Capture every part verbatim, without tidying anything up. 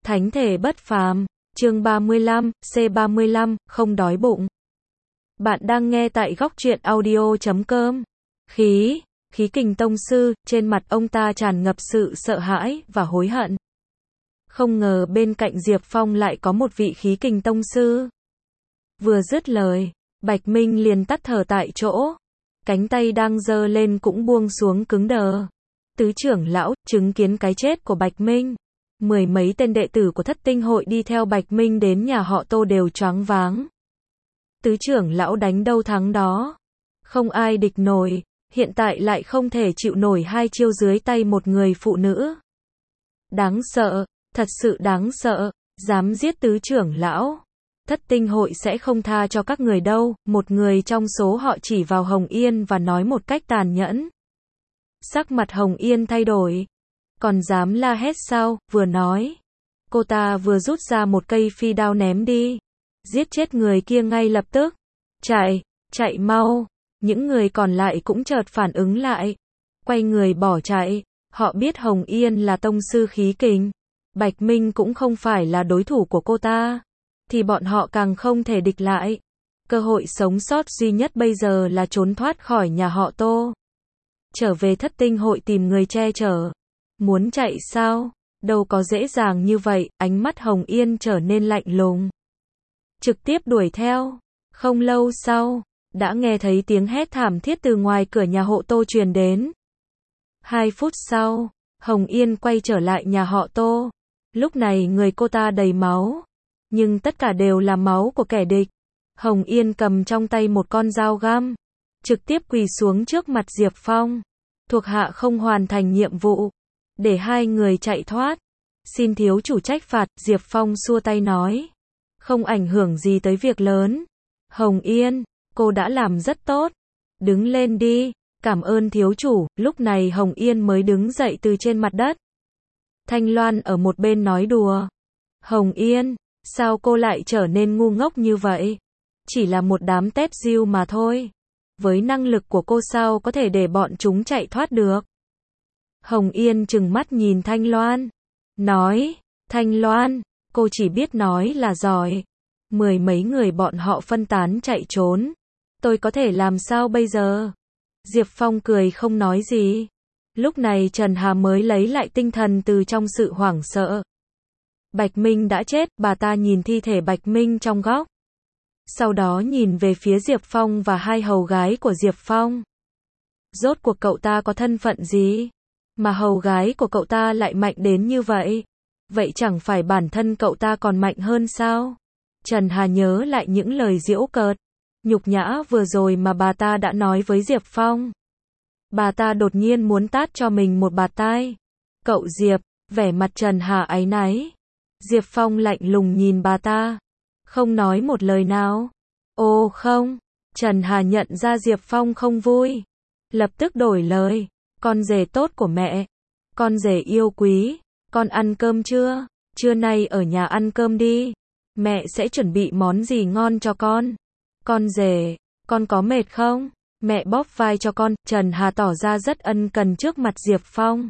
Thánh thể bất phàm, chương ba mươi lăm, C ba mươi lăm, không đói bụng. Bạn đang nghe tại góc truyện audio chấm com. Khí, khí kình tông sư, trên mặt ông ta tràn ngập sự sợ hãi và hối hận. Không ngờ bên cạnh Diệp Phong lại có một vị khí kình tông sư. Vừa dứt lời, Bạch Minh liền tắt thở tại chỗ. Cánh tay đang giơ lên cũng buông xuống cứng đờ. Tứ trưởng lão, chứng kiến cái chết của Bạch Minh. Mười mấy tên đệ tử của Thất Tinh hội đi theo Bạch Minh đến nhà họ Tô đều choáng váng. Tứ trưởng lão đánh đâu thắng đó. Không ai địch nổi, hiện tại lại không thể chịu nổi hai chiêu dưới tay một người phụ nữ. Đáng sợ, thật sự đáng sợ, dám giết tứ trưởng lão. Thất Tinh hội sẽ không tha cho các người đâu, một người trong số họ chỉ vào Hồng Yên và nói một cách tàn nhẫn. Sắc mặt Hồng Yên thay đổi. Còn dám la hét sao, vừa nói. Cô ta vừa rút ra một cây phi đao ném đi. Giết chết người kia ngay lập tức. Chạy, chạy mau. Những người còn lại cũng chợt phản ứng lại. Quay người bỏ chạy. Họ biết Hồng Yên là tông sư khí kình. Bạch Minh cũng không phải là đối thủ của cô ta. Thì bọn họ càng không thể địch lại. Cơ hội sống sót duy nhất bây giờ là trốn thoát khỏi nhà họ Tô. Trở về Thất Tinh hội tìm người che chở. Muốn chạy sao? Đâu có dễ dàng như vậy, ánh mắt Hồng Yên trở nên lạnh lùng. Trực tiếp đuổi theo. Không lâu sau, đã nghe thấy tiếng hét thảm thiết từ ngoài cửa nhà hộ Tô truyền đến. Hai phút sau, Hồng Yên quay trở lại nhà họ Tô. Lúc này người cô ta đầy máu. Nhưng tất cả đều là máu của kẻ địch. Hồng Yên cầm trong tay một con dao găm. Trực tiếp quỳ xuống trước mặt Diệp Phong. Thuộc hạ không hoàn thành nhiệm vụ. Để hai người chạy thoát. Xin thiếu chủ trách phạt, Diệp Phong xua tay nói. Không ảnh hưởng gì tới việc lớn. Hồng Yên, cô đã làm rất tốt. Đứng lên đi, cảm ơn thiếu chủ. Lúc này Hồng Yên mới đứng dậy từ trên mặt đất. Thanh Loan ở một bên nói đùa. Hồng Yên, sao cô lại trở nên ngu ngốc như vậy? Chỉ là một đám tép diêu mà thôi. Với năng lực của cô sao có thể để bọn chúng chạy thoát được? Hồng Yên trừng mắt nhìn Thanh Loan. Nói, Thanh Loan, cô chỉ biết nói là giỏi. Mười mấy người bọn họ phân tán chạy trốn. Tôi có thể làm sao bây giờ? Diệp Phong cười không nói gì. Lúc này Trần Hà mới lấy lại tinh thần từ trong sự hoảng sợ. Bạch Minh đã chết, bà ta nhìn thi thể Bạch Minh trong góc. Sau đó nhìn về phía Diệp Phong và hai hầu gái của Diệp Phong. Rốt cuộc cậu ta có thân phận gì? Mà hầu gái của cậu ta lại mạnh đến như vậy. Vậy chẳng phải bản thân cậu ta còn mạnh hơn sao? Trần Hà nhớ lại những lời giễu cợt, nhục nhã vừa rồi mà bà ta đã nói với Diệp Phong. Bà ta đột nhiên muốn tát cho mình một bạt tai. Cậu Diệp, vẻ mặt Trần Hà áy náy. Diệp Phong lạnh lùng nhìn bà ta. Không nói một lời nào. Ô không, Trần Hà nhận ra Diệp Phong không vui. Lập tức đổi lời. Con rể tốt của mẹ. Con rể yêu quý. Con ăn cơm chưa? Trưa nay ở nhà ăn cơm đi. Mẹ sẽ chuẩn bị món gì ngon cho con. Con rể, con có mệt không? Mẹ bóp vai cho con. Trần Hà tỏ ra rất ân cần trước mặt Diệp Phong.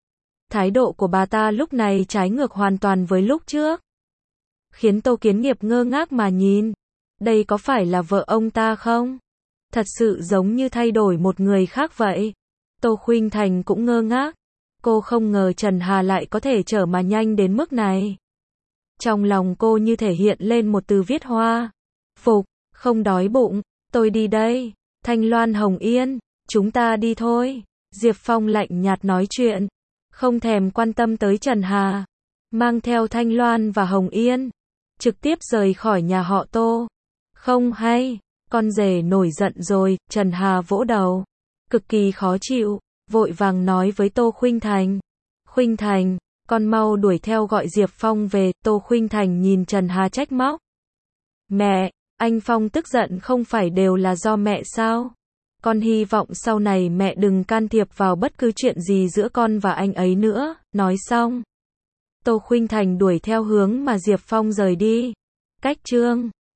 Thái độ của bà ta lúc này trái ngược hoàn toàn với lúc trước. Khiến Tô Kiến Nghiệp ngơ ngác mà nhìn. Đây có phải là vợ ông ta không? Thật sự giống như thay đổi một người khác vậy. Tô Khuynh Thành cũng ngơ ngác. Cô không ngờ Trần Hà lại có thể trở mà nhanh đến mức này. Trong lòng cô như thể hiện lên một từ viết hoa. Phục, không đói bụng, tôi đi đây. Thanh Loan Hồng Yên, chúng ta đi thôi. Diệp Phong lạnh nhạt nói chuyện. Không thèm quan tâm tới Trần Hà. Mang theo Thanh Loan và Hồng Yên. Trực tiếp rời khỏi nhà họ Tô. Không hay, con rể nổi giận rồi. Trần Hà vỗ đầu. Cực kỳ khó chịu, vội vàng nói với Tô Khuynh Thành. Khuynh Thành, con mau đuổi theo gọi Diệp Phong về. Tô Khuynh Thành nhìn Trần Hà trách móc. Mẹ, anh Phong tức giận không phải đều là do mẹ sao? Con hy vọng sau này mẹ đừng can thiệp vào bất cứ chuyện gì giữa con và anh ấy nữa. Nói xong, Tô Khuynh Thành đuổi theo hướng mà Diệp Phong rời đi. Cách chương